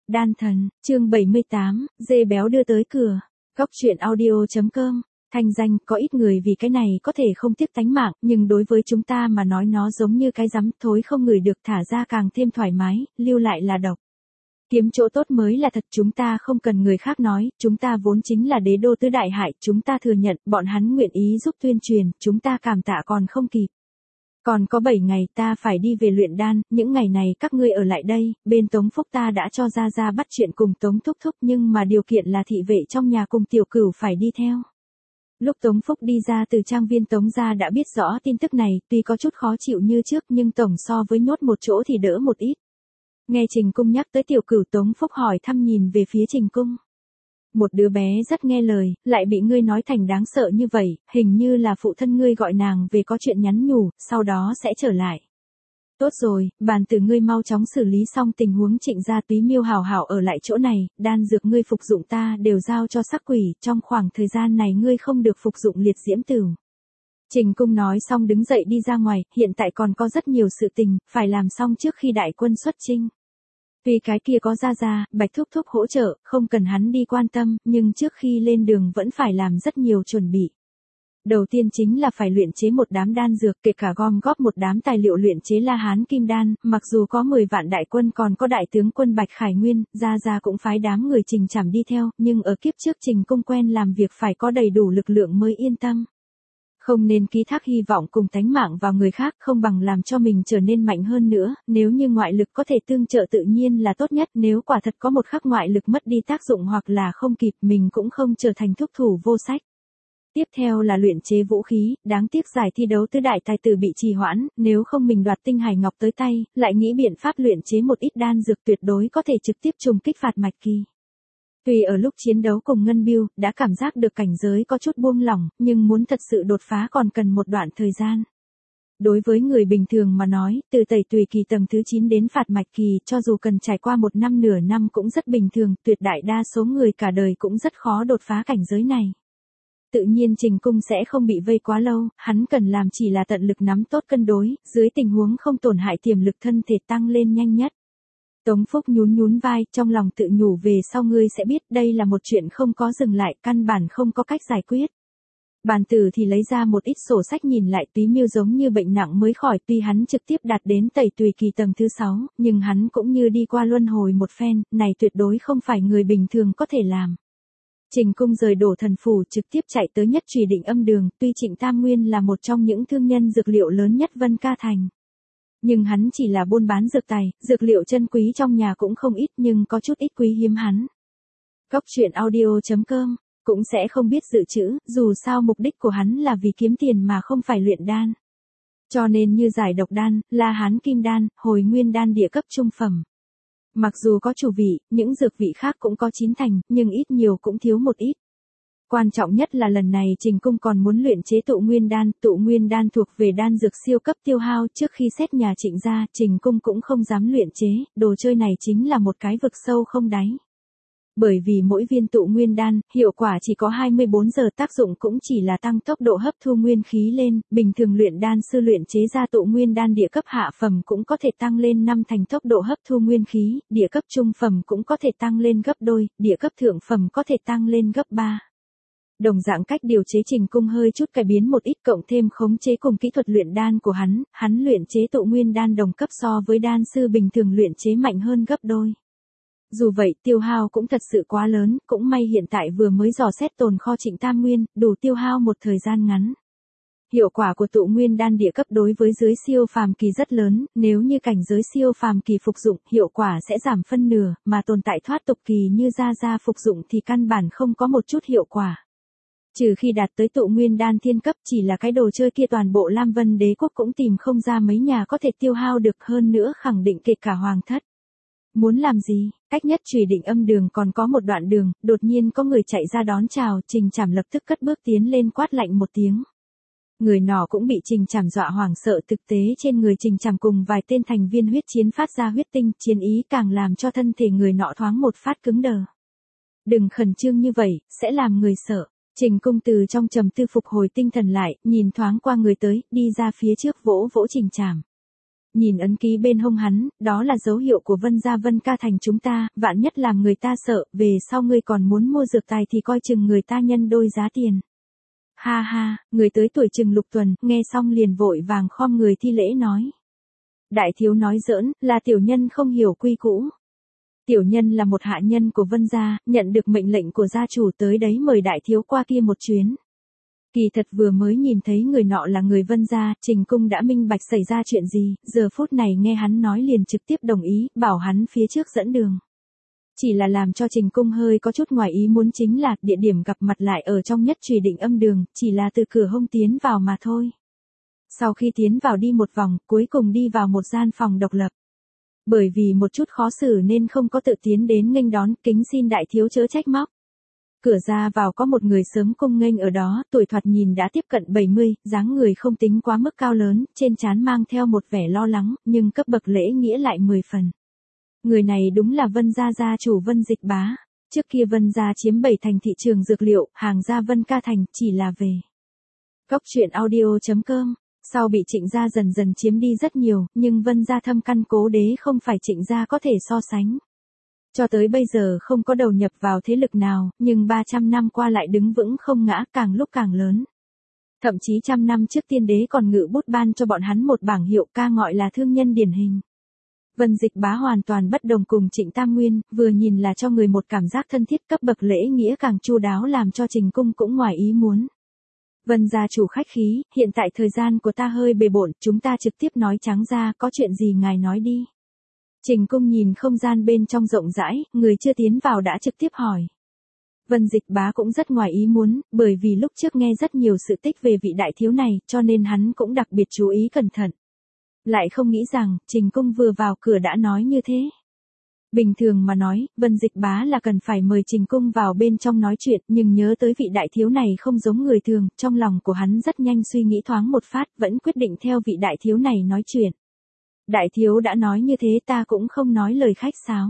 Đan thần, chương 78, dê béo đưa tới cửa. Góc truyện audio.com. Thanh danh, có ít người vì cái này có thể không tiếc tánh mạng, nhưng đối với chúng ta mà nói nó giống như cái rắm thối không ngửi được, thả ra càng thêm thoải mái, lưu lại là độc. Kiếm chỗ tốt mới là thật, chúng ta không cần người khác nói, chúng ta vốn chính là đế đô tứ đại hại, chúng ta thừa nhận, bọn hắn nguyện ý giúp tuyên truyền, chúng ta cảm tạ còn không kịp. Còn có 7 ngày ta phải đi về luyện đan, những ngày này các ngươi ở lại đây, bên Tống Phúc ta đã cho ra bắt chuyện cùng Tống Thúc Thúc, nhưng mà điều kiện là thị vệ trong nhà cùng tiểu cửu phải đi theo. Lúc Tống Phúc đi ra từ trang viên Tống gia đã biết rõ tin tức này, tuy có chút khó chịu như trước nhưng tổng so với nhốt một chỗ thì đỡ một ít. Nghe Trình Cung nhắc tới tiểu cửu, Tống Phúc hỏi thăm nhìn về phía Trình Cung. Một đứa bé rất nghe lời, lại bị ngươi nói thành đáng sợ như vậy, hình như là phụ thân ngươi gọi nàng về có chuyện nhắn nhủ, sau đó sẽ trở lại. Tốt rồi, bàn tử ngươi mau chóng xử lý xong tình huống Trịnh gia, Túy Miêu hảo hảo ở lại chỗ này, đan dược ngươi phục dụng ta đều giao cho sắc quỷ, trong khoảng thời gian này ngươi không được phục dụng liệt diễm tửu. Trình Cung nói xong đứng dậy đi ra ngoài, hiện tại còn có rất nhiều sự tình, phải làm xong trước khi đại quân xuất chinh. Tuy cái kia có ra, Bạch Thúc Thúc hỗ trợ, không cần hắn đi quan tâm, nhưng trước khi lên đường vẫn phải làm rất nhiều chuẩn bị. Đầu tiên chính là phải luyện chế một đám đan dược, kể cả gom góp một đám tài liệu luyện chế La Hán Kim Đan, mặc dù có 10 vạn đại quân còn có đại tướng quân Bạch Khải Nguyên, ra cũng phái đám người Trình Trảm đi theo, nhưng ở kiếp trước Trình Cung quen làm việc phải có đầy đủ lực lượng mới yên tâm. Không nên ký thác hy vọng cùng tánh mạng vào người khác, không bằng làm cho mình trở nên mạnh hơn nữa, nếu như ngoại lực có thể tương trợ tự nhiên là tốt nhất, nếu quả thật có một khắc ngoại lực mất đi tác dụng hoặc là không kịp, mình cũng không trở thành thúc thủ vô sách. Tiếp theo là luyện chế vũ khí, đáng tiếc giải thi đấu tứ đại tài tử bị trì hoãn, nếu không mình đoạt tinh hải ngọc tới tay, lại nghĩ biện pháp luyện chế một ít đan dược tuyệt đối có thể trực tiếp trùng kích phạt mạch kỳ. Tuy ở lúc chiến đấu cùng Ngân Biêu, đã cảm giác được cảnh giới có chút buông lỏng, nhưng muốn thật sự đột phá còn cần một đoạn thời gian. Đối với người bình thường mà nói, từ tẩy tùy kỳ tầng thứ 9 đến phạt mạch kỳ, cho dù cần trải qua 1 năm nửa năm cũng rất bình thường, tuyệt đại đa số người cả đời cũng rất khó đột phá cảnh giới này. Tự nhiên Trình Cung sẽ không bị vây quá lâu, hắn cần làm chỉ là tận lực nắm tốt cân đối, dưới tình huống không tổn hại tiềm lực thân thể tăng lên nhanh nhất. Tống Phúc nhún vai, trong lòng tự nhủ về sau ngươi sẽ biết đây là một chuyện không có dừng lại, căn bản không có cách giải quyết. Bàn tử thì lấy ra một ít sổ sách nhìn lại, Túy Miêu giống như bệnh nặng mới khỏi, tuy hắn trực tiếp đạt đến tẩy tùy kỳ tầng thứ 6, nhưng hắn cũng như đi qua luân hồi một phen, này tuyệt đối không phải người bình thường có thể làm. Trình Cung rời Đổ Thần Phủ trực tiếp chạy tới Nhất Trùy Định Âm Đường, tuy Trịnh Tam Nguyên là một trong những thương nhân dược liệu lớn nhất Vân Ca Thành. Nhưng hắn chỉ là buôn bán dược tài, dược liệu chân quý trong nhà cũng không ít nhưng có chút ít quý hiếm hắn. Góc truyện audio.com, cũng sẽ không biết dự trữ, dù sao mục đích của hắn là vì kiếm tiền mà không phải luyện đan. Cho nên như giải độc đan, La Hán Kim Đan, Hồi Nguyên Đan địa cấp trung phẩm. Mặc dù có chủ vị, những dược vị khác cũng có 9 thành, nhưng ít nhiều cũng thiếu một ít. Quan trọng nhất là lần này Trình Cung còn muốn luyện chế tụ nguyên đan thuộc về đan dược siêu cấp tiêu hao, trước khi xét nhà Trịnh gia, Trình Cung cũng không dám luyện chế, đồ chơi này chính là một cái vực sâu không đáy. Bởi vì mỗi viên tụ nguyên đan, hiệu quả chỉ có 24 giờ, tác dụng cũng chỉ là tăng tốc độ hấp thu nguyên khí lên, bình thường luyện đan sư luyện chế ra tụ nguyên đan địa cấp hạ phẩm cũng có thể tăng lên 5 thành tốc độ hấp thu nguyên khí, địa cấp trung phẩm cũng có thể tăng lên gấp đôi, địa cấp thượng phẩm có thể tăng lên gấp 3. Đồng dạng cách điều chế Trình Cung hơi chút cải biến một ít, cộng thêm khống chế cùng kỹ thuật luyện đan của hắn luyện chế tụ nguyên đan đồng cấp so với đan sư bình thường luyện chế mạnh hơn gấp đôi. Dù vậy tiêu hao cũng thật sự quá lớn, cũng may hiện tại vừa mới dò xét tồn kho Trịnh Tam Nguyên, đủ tiêu hao một thời gian ngắn. Hiệu quả của tụ nguyên đan địa cấp đối với dưới siêu phàm kỳ rất lớn, nếu như cảnh giới siêu phàm kỳ phục dụng, hiệu quả sẽ giảm phân nửa, mà tồn tại thoát tục kỳ như ra phục dụng thì căn bản không có một chút hiệu quả. Trừ khi đạt tới tụ nguyên đan thiên cấp, chỉ là cái đồ chơi kia toàn bộ Lam Vân Đế quốc cũng tìm không ra mấy nhà có thể tiêu hao được, hơn nữa khẳng định kể cả hoàng thất. Muốn làm gì, cách Nhất Trùy Định Âm Đường còn có một đoạn đường, đột nhiên có người chạy ra đón chào, Trình Trảm lập tức cất bước tiến lên quát lạnh một tiếng. Người nọ cũng bị Trình Trảm dọa hoảng sợ, thực tế trên người Trình Trảm cùng vài tên thành viên huyết chiến phát ra huyết tinh, chiến ý càng làm cho thân thể người nọ thoáng một phát cứng đờ. Đừng khẩn trương như vậy, sẽ làm người sợ. Trình Cung từ trong trầm tư phục hồi tinh thần lại, nhìn thoáng qua người tới, đi ra phía trước vỗ Trình Trảm. Nhìn ấn ký bên hông hắn, đó là dấu hiệu của Vân gia Vân Ca Thành chúng ta, vạn nhất làm người ta sợ, về sau ngươi còn muốn mua dược tài thì coi chừng người ta nhân đôi giá tiền. Ha ha, người tới tuổi chừng Lục Tuần, nghe xong liền vội vàng khom người thi lễ nói. Đại thiếu nói giỡn, là tiểu nhân không hiểu quy củ. Tiểu nhân là một hạ nhân của Vân gia, nhận được mệnh lệnh của gia chủ tới đấy mời đại thiếu qua kia một chuyến. Kỳ thật vừa mới nhìn thấy người nọ là người Vân gia, Trình Cung đã minh bạch xảy ra chuyện gì, giờ phút này nghe hắn nói liền trực tiếp đồng ý, bảo hắn phía trước dẫn đường. Chỉ là làm cho Trình Cung hơi có chút ngoài ý muốn chính là địa điểm gặp mặt lại ở trong Nhất Trùy Định Âm Đường, chỉ là từ cửa hông tiến vào mà thôi. Sau khi tiến vào đi một vòng, cuối cùng đi vào một gian phòng độc lập. Bởi vì một chút khó xử nên không có tự tiến đến nghênh đón, kính xin đại thiếu chớ trách móc. Cửa ra vào có một người sớm cung nghênh ở đó, tuổi thoạt nhìn đã tiếp cận 70, dáng người không tính quá mức cao lớn, trên trán mang theo một vẻ lo lắng, nhưng cấp bậc lễ nghĩa lại 10 phần. Người này đúng là Vân gia gia chủ Vân Dịch Bá. Trước kia Vân gia chiếm 7 thành thị trường dược liệu, hàng gia Vân Ca Thành, chỉ là về. Góc truyện audio.com. Sau bị Trịnh gia dần dần chiếm đi rất nhiều, nhưng Vân gia thâm căn cố đế không phải Trịnh gia có thể so sánh. Cho tới bây giờ không có đầu nhập vào thế lực nào, nhưng 300 năm qua lại đứng vững không ngã, càng lúc càng lớn. Thậm chí 100 năm trước tiên đế còn ngự bút ban cho bọn hắn một bảng hiệu ca ngợi là thương nhân điển hình. Vân Dịch Bá hoàn toàn bất đồng cùng Trịnh Tam Nguyên, vừa nhìn là cho người một cảm giác thân thiết, cấp bậc lễ nghĩa càng chu đáo làm cho Trình Cung cũng ngoài ý muốn. Vân gia chủ khách khí, hiện tại thời gian của ta hơi bề bộn, chúng ta trực tiếp nói trắng ra, có chuyện gì ngài nói đi. Trình Cung nhìn không gian bên trong rộng rãi, người chưa tiến vào đã trực tiếp hỏi. Vân Dịch Bá cũng rất ngoài ý muốn, bởi vì lúc trước nghe rất nhiều sự tích về vị đại thiếu này, cho nên hắn cũng đặc biệt chú ý cẩn thận. Lại không nghĩ rằng, Trình Cung vừa vào cửa đã nói như thế. Bình thường mà nói, Vân Dịch Bá là cần phải mời Trình Cung vào bên trong nói chuyện, nhưng nhớ tới vị đại thiếu này không giống người thường, trong lòng của hắn rất nhanh suy nghĩ thoáng một phát, vẫn quyết định theo vị đại thiếu này nói chuyện. Đại thiếu đã nói như thế ta cũng không nói lời khách sáo.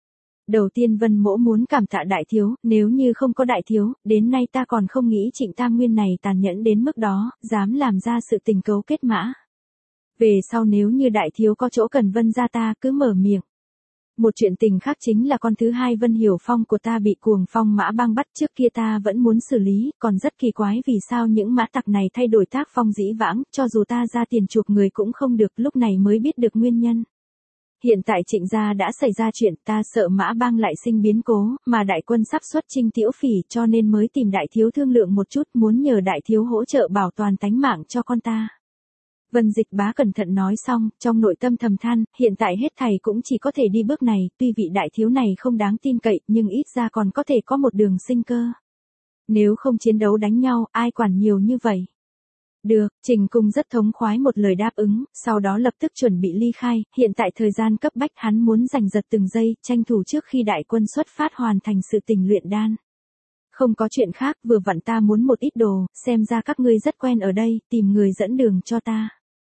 Đầu tiên Vân Mỗ muốn cảm tạ đại thiếu, nếu như không có đại thiếu, đến nay ta còn không nghĩ Trịnh Tam Nguyên này tàn nhẫn đến mức đó, dám làm ra sự tình cấu kết mã. Về sau nếu như đại thiếu có chỗ cần Vân gia ta cứ mở miệng. Một chuyện tình khác chính là con thứ hai Vân Hiểu Phong của ta bị Cuồng Phong Mã Bang bắt, trước kia ta vẫn muốn xử lý, còn rất kỳ quái vì sao những mã tặc này thay đổi tác phong dĩ vãng, cho dù ta ra tiền chuộc người cũng không được, lúc này mới biết được nguyên nhân. Hiện tại Trịnh gia đã xảy ra chuyện, ta sợ Mã Bang lại sinh biến cố, mà đại quân sắp xuất chinh Tiễu Phỉ, cho nên mới tìm đại thiếu thương lượng một chút, muốn nhờ đại thiếu hỗ trợ bảo toàn tánh mạng cho con ta. Vân Dịch Bá cẩn thận nói xong, trong nội tâm thầm than, hiện tại hết thảy cũng chỉ có thể đi bước này, tuy vị đại thiếu này không đáng tin cậy, nhưng ít ra còn có thể có một đường sinh cơ. Nếu không chiến đấu đánh nhau, ai quản nhiều như vậy? Được, Trình Cung rất thống khoái một lời đáp ứng, sau đó lập tức chuẩn bị ly khai, hiện tại thời gian cấp bách hắn muốn giành giật từng giây, tranh thủ trước khi đại quân xuất phát hoàn thành sự tình luyện đan. Không có chuyện khác, vừa vặn ta muốn một ít đồ, xem ra các ngươi rất quen ở đây, tìm người dẫn đường cho ta.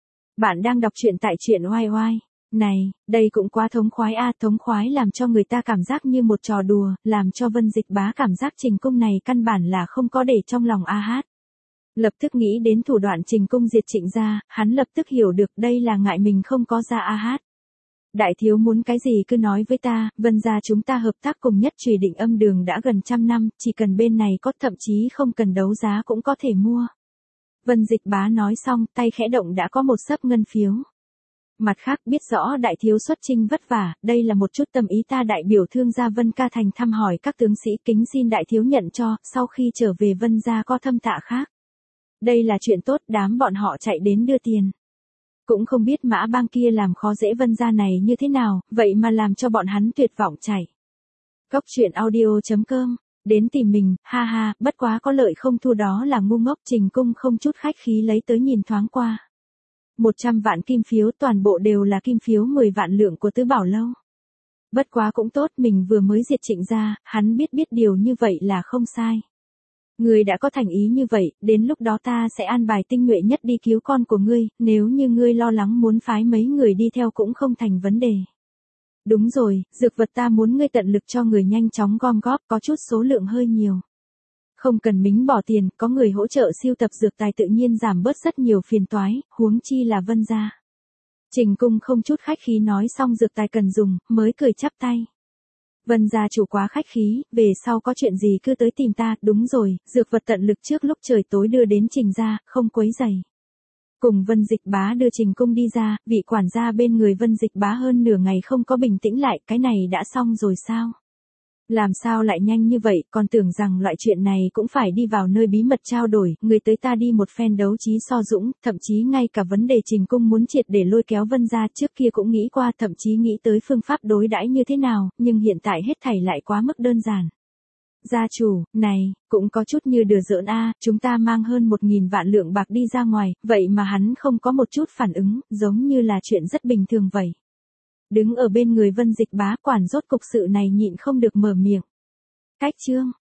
Bạn đang đọc truyện tại truyện oai oai. Này, đây cũng quá thống khoái a, thống khoái làm cho người ta cảm giác như một trò đùa, làm cho Vân Dịch Bá cảm giác Trình Cung này căn bản là không có để trong lòng a hát. Lập tức nghĩ đến thủ đoạn Trình Cung diệt Trịnh gia, hắn lập tức hiểu được đây là ngại mình không có ra a hát. Đại thiếu muốn cái gì cứ nói với ta, Vân gia chúng ta hợp tác cùng Nhất Trùy Định Âm Đường đã gần 100 năm, chỉ cần bên này có, thậm chí không cần đấu giá cũng có thể mua. Vân Dịch Bá nói xong, tay khẽ động đã có một xấp ngân phiếu. Mặt khác biết rõ đại thiếu xuất chinh vất vả, đây là một chút tâm ý ta đại biểu thương gia Vân Ca Thành thăm hỏi các tướng sĩ, kính xin đại thiếu nhận cho, sau khi trở về Vân gia có thâm tạ khác. Đây là chuyện tốt, đám bọn họ chạy đến đưa tiền. Cũng không biết Mã Bang kia làm khó dễ Vân gia này như thế nào, vậy mà làm cho bọn hắn tuyệt vọng chảy. Góc truyện audio.com. Đến tìm mình, ha ha, bất quá có lợi không thua đó là ngu ngốc. Trình Cung không chút khách khí lấy tới nhìn thoáng qua. 100 vạn kim phiếu, toàn bộ đều là kim phiếu 10 vạn lượng của Tứ Bảo Lâu. Bất quá cũng tốt, mình vừa mới diệt Trịnh gia, hắn biết điều như vậy là không sai. Ngươi đã có thành ý như vậy, đến lúc đó ta sẽ an bài tinh nhuệ nhất đi cứu con của ngươi, nếu như ngươi lo lắng muốn phái mấy người đi theo cũng không thành vấn đề. Đúng rồi, dược vật ta muốn ngươi tận lực cho người nhanh chóng gom góp, có chút số lượng hơi nhiều. Không cần mính bỏ tiền, có người hỗ trợ siêu tập dược tài tự nhiên giảm bớt rất nhiều phiền toái, huống chi là Vân gia. Trình Cung không chút khách khí nói xong dược tài cần dùng, mới cười chắp tay. Vân gia chủ quá khách khí, về sau có chuyện gì cứ tới tìm ta, đúng rồi, dược vật tận lực trước lúc trời tối đưa đến Trình gia, không quấy rầy. Cùng Vân Dịch Bá đưa Trình Cung đi ra, vị quản gia bên người Vân Dịch Bá hơn nửa ngày không có bình tĩnh lại, cái này đã xong rồi sao? Làm sao lại nhanh như vậy, còn tưởng rằng loại chuyện này cũng phải đi vào nơi bí mật trao đổi, người tới ta đi một phen đấu trí so dũng, thậm chí ngay cả vấn đề Trình Cung muốn triệt để lôi kéo Vân gia trước kia cũng nghĩ qua, thậm chí nghĩ tới phương pháp đối đãi như thế nào, nhưng hiện tại hết thảy lại quá mức đơn giản. Gia chủ, này, cũng có chút như đùa giỡn a, chúng ta mang hơn 1.000 vạn lượng bạc đi ra ngoài, vậy mà hắn không có một chút phản ứng, giống như là chuyện rất bình thường vậy. Đứng ở bên người Vân Dịch Bá quản rốt cục sự này nhịn không được mở miệng. Cách chương